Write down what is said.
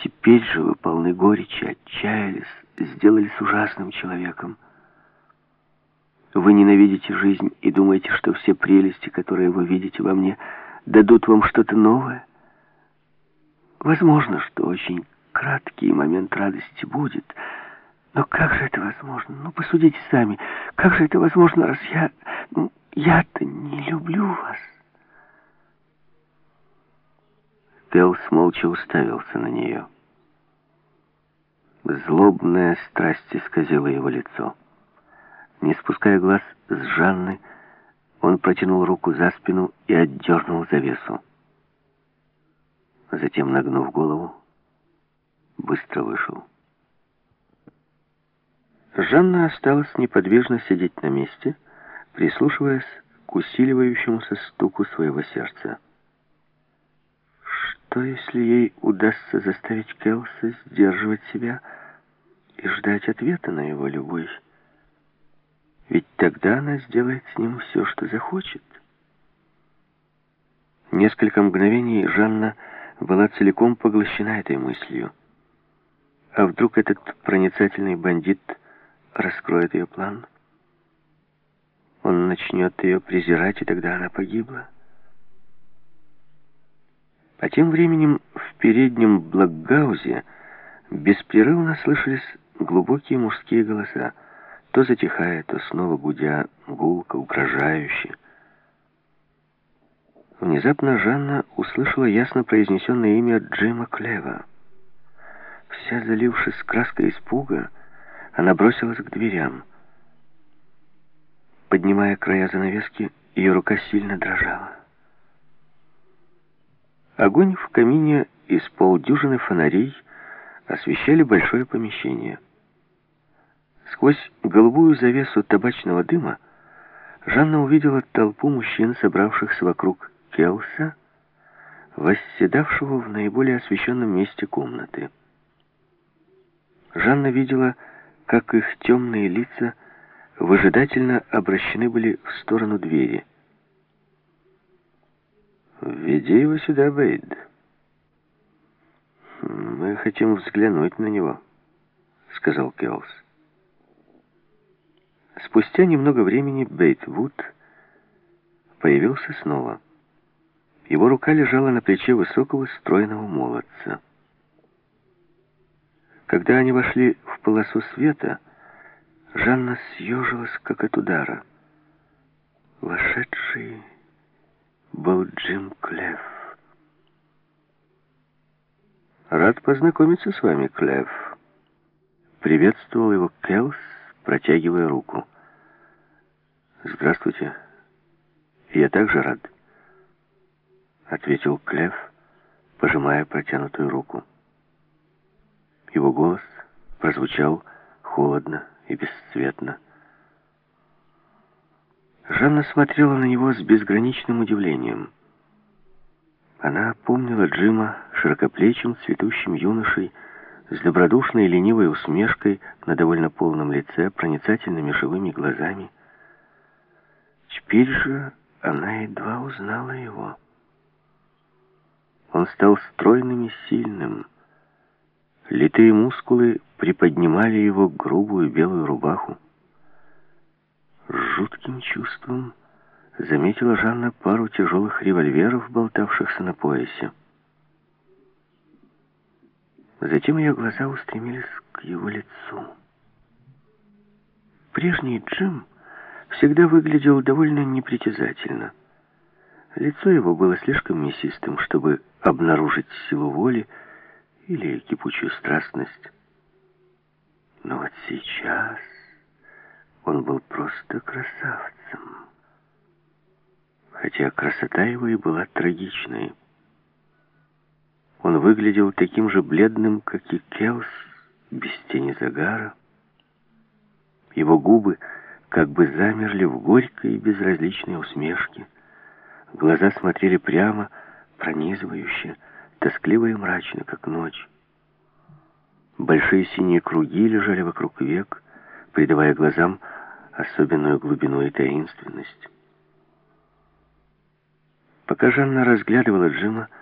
Теперь же вы полны горечи, отчаялись, сделались ужасным человеком. Вы ненавидите жизнь и думаете, что все прелести, которые вы видите во мне, дадут вам что-то новое? Возможно, что очень краткий момент радости будет, но как же это возможно? Ну, посудите сами, как же это возможно, раз я-то не люблю вас? Келс молча уставился на нее. Злобная страсть исказила его лицо. Не спуская глаз с Жанны, он протянул руку за спину и отдернул завесу. Затем, нагнув голову, быстро вышел. Жанна осталась неподвижно сидеть на месте, прислушиваясь к усиливающемуся стуку своего сердца. Что, если ей удастся заставить Келса сдерживать себя и ждать ответа на его любовь? Ведь тогда она сделает с ним все, что захочет. Несколько мгновений Жанна была целиком поглощена этой мыслью. А вдруг этот проницательный бандит раскроет ее план? Он начнет ее презирать, и тогда она погибла. А тем временем в переднем Блокгаузе беспрерывно слышались глубокие мужские голоса, то затихая, то снова гудя, гулко, угрожающе. Внезапно Жанна услышала ясно произнесенное имя Джима Клева. Вся залившись краской испуга, она бросилась к дверям. Поднимая края занавески, ее рука сильно дрожала. Огонь в камине из полдюжины фонарей освещали большое помещение. Сквозь голубую завесу табачного дыма Жанна увидела толпу мужчин, собравшихся вокруг Келса, восседавшего в наиболее освещенном месте комнаты. Жанна видела, как их темные лица выжидательно обращены были в сторону двери. «Веди его сюда, Бейд. Мы хотим взглянуть на него», — сказал Келс. Спустя немного времени Бейд Вуд появился снова. Его рука лежала на плече высокого стройного молодца. Когда они вошли в полосу света, Жанна съежилась, как от удара. Вошедший был Джим Клев. «Рад познакомиться с вами, Клев», — приветствовал его Келс, протягивая руку. «Здравствуйте. Я также рад», — ответил Клев, пожимая протянутую руку. Его голос прозвучал холодно и бесцветно. Жанна смотрела на него с безграничным удивлением. Она помнила Джима широкоплечим, цветущим юношей, с добродушной ленивой усмешкой на довольно полном лице, проницательными живыми глазами. Теперь же она едва узнала его. Он стал стройным и сильным. Литые мускулы приподнимали его грубую белую рубаху. С жутким чувством заметила Жанна пару тяжелых револьверов, болтавшихся на поясе. Затем ее глаза устремились к его лицу. Прежний Джим всегда выглядел довольно непритязательно. Лицо его было слишком мясистым, чтобы обнаружить силу воли или кипучую страстность. Но вот сейчас он был просто красавцем. Хотя красота его и была трагичной. Он выглядел таким же бледным, как и Келс, без тени загара. Его губы как бы замерли в горькой и безразличной усмешке. Глаза смотрели прямо, пронизывающе, тоскливо и мрачно, как ночь. Большие синие круги лежали вокруг век, придавая глазам особенную глубину и таинственность. Пока Жанна разглядывала Джима,